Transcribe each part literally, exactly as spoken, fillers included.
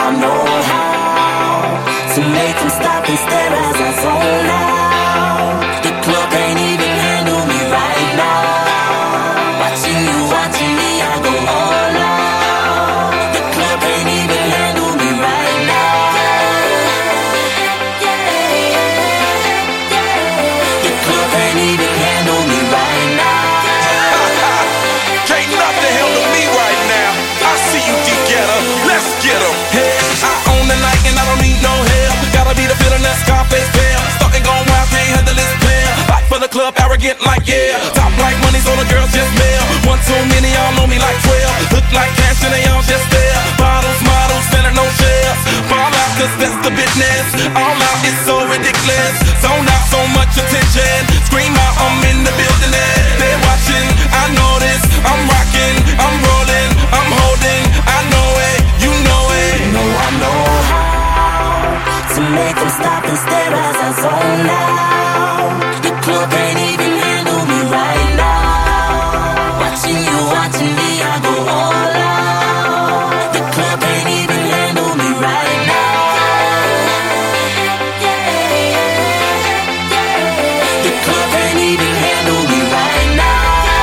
I know how to make them stop and stare as I zone out. The club can't even handle me right now. Watching you, watching me, I go all out. The club can't even handle me right now. The club can't even handle me right now. Can't nothing handle me right now. I see you, D-Getter. Let's get 'em. Hey, I own the night and I don't need no help. Gotta be the feeling that Scarface feel. Starting going wild, can't handle this pair. Fight for the club, arrogant like yeah. Top like money, so the girls just mail. One too many, y'all know me like twelve. Look like cash and they all just there. Bottles, models, selling no shares. Fall out, cause that's the business. All out, it's so ridiculous. Zone out, so much attention. Scream out, I'm in the building and they're watching. I know this, I'm rocking, I'm rolling, I'm holding. I know it, you know it. You know I know how to make them stop and stare as I zone out. The club can't even handle me right now. Watching you, watching me, I go all out. The club can't even handle me right now. The club can't even handle me right now.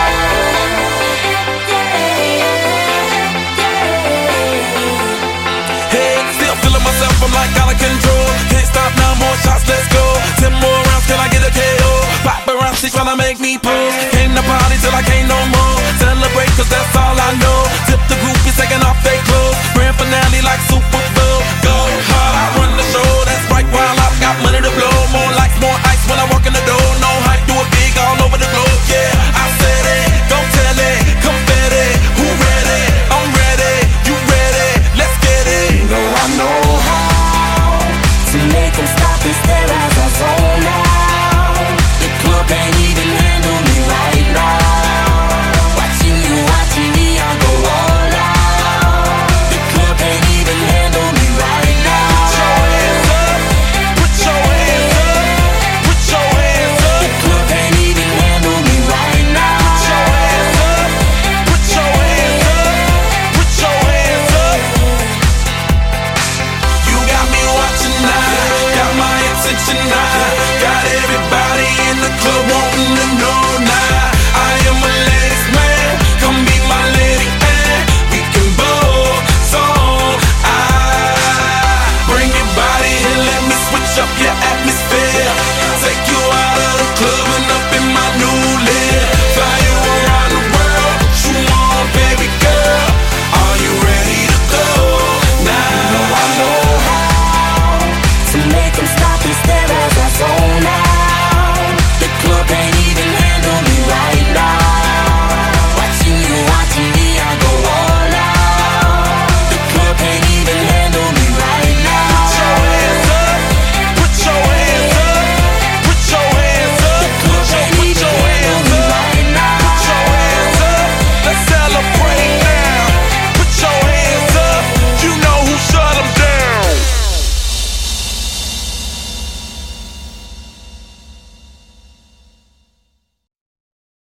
Hey, still feeling myself, I'm like out of control. Can't stop now, more shots, let's go. Ten more rounds till I get a K O. Paparazzi tryna make me pose. Came to party till I can't no more. Celebrate cause that's all I know. Tip the groupies taking off their clothes. Grand finale like Super Bowl. Go hard, I run the show. That's right, while I've got money to blow. More lights, more ice when I walk in the door. No hype, do it big all over the globe. Yeah, I said it, go tell it. Confetti, who ready? I'm ready, you ready? Let's get it. You know I know how to make them stop and stare as I zone out. The club can't even handle me right now. Watching you, watching me, I go all out. The club can't even handle me right now. Put your hands up, put your hands up, The club can't even handle me right now. put your hands up, put your hands up, put your hands up. You got me watching now, got my attention now.